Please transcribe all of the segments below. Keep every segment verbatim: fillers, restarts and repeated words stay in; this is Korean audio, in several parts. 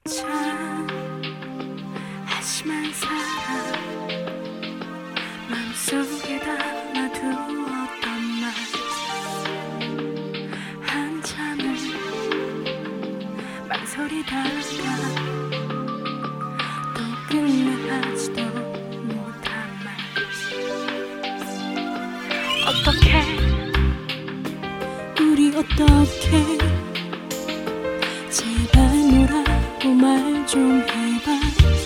참 한심한 사람 맘속에 담아두었던 말 한참을 망설이다가 또 끝내 하지도 못한 말 어떻게 우리 어떻게 제발 뭐라고 말 좀 해봐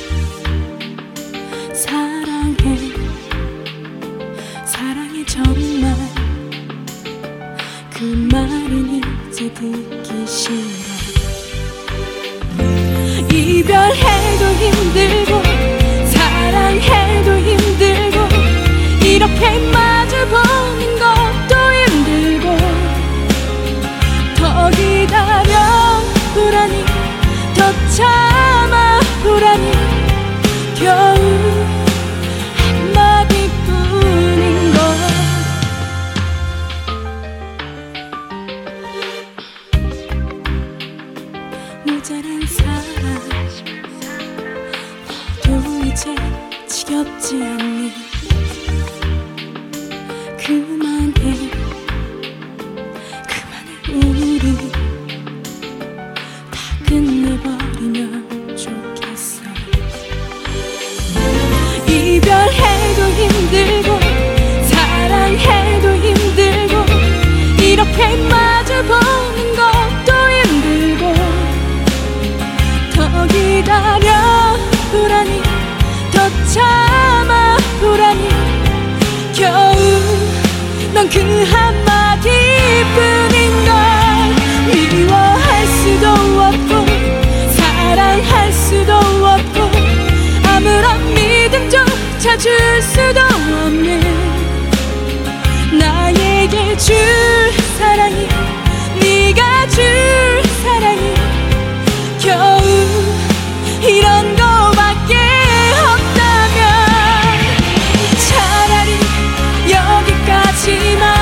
사랑해 사랑해 정말 그 말은 이제 듣기 싫어 이별해도 힘들고 사랑해도 힘들고 이렇게 마주보는 것도 힘들고 더 기다려 보라니 더 참아 보라니 겨우 한마디뿐인 걸 모자란 사랑 너도 이제 지겹지 않니 그만해 그만해 우리 다 끝내버리면 좋겠어 이별해도 힘들고 사랑해도 힘들고 이렇게 마주보는 것도 힘들고 더 기다려 보라니 더 참아 보라니 겨우 넌 그 한마디뿐인 걸 미워할 수도 없고 사랑할 수도 없고 아무런 믿음조차 줄 수도 없는 나에게 줄 사랑이 네가 줄 사랑이 겨우 이런 거밖에 없다면 차라리 여기까지만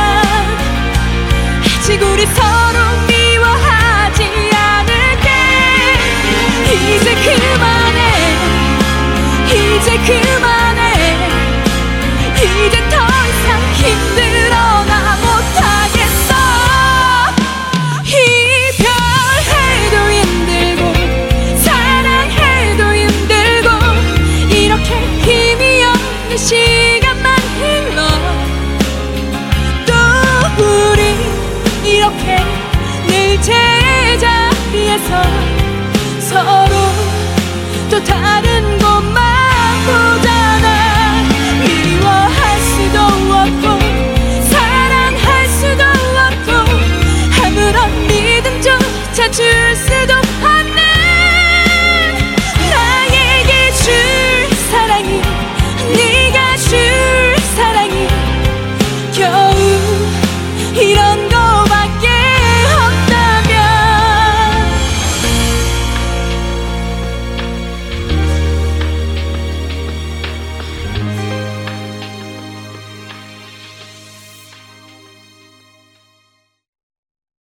아직 우리 서로 미워하지 않을게 이제 그만해 이제 그만해 이제 더 이상 힘들어 나 못하겠어 이별해도 힘들고 사랑해도 힘들고 이렇게 힘이 없는 시간만 흘러 또 우리 이렇게 늘 제자리에서 서로 또 다른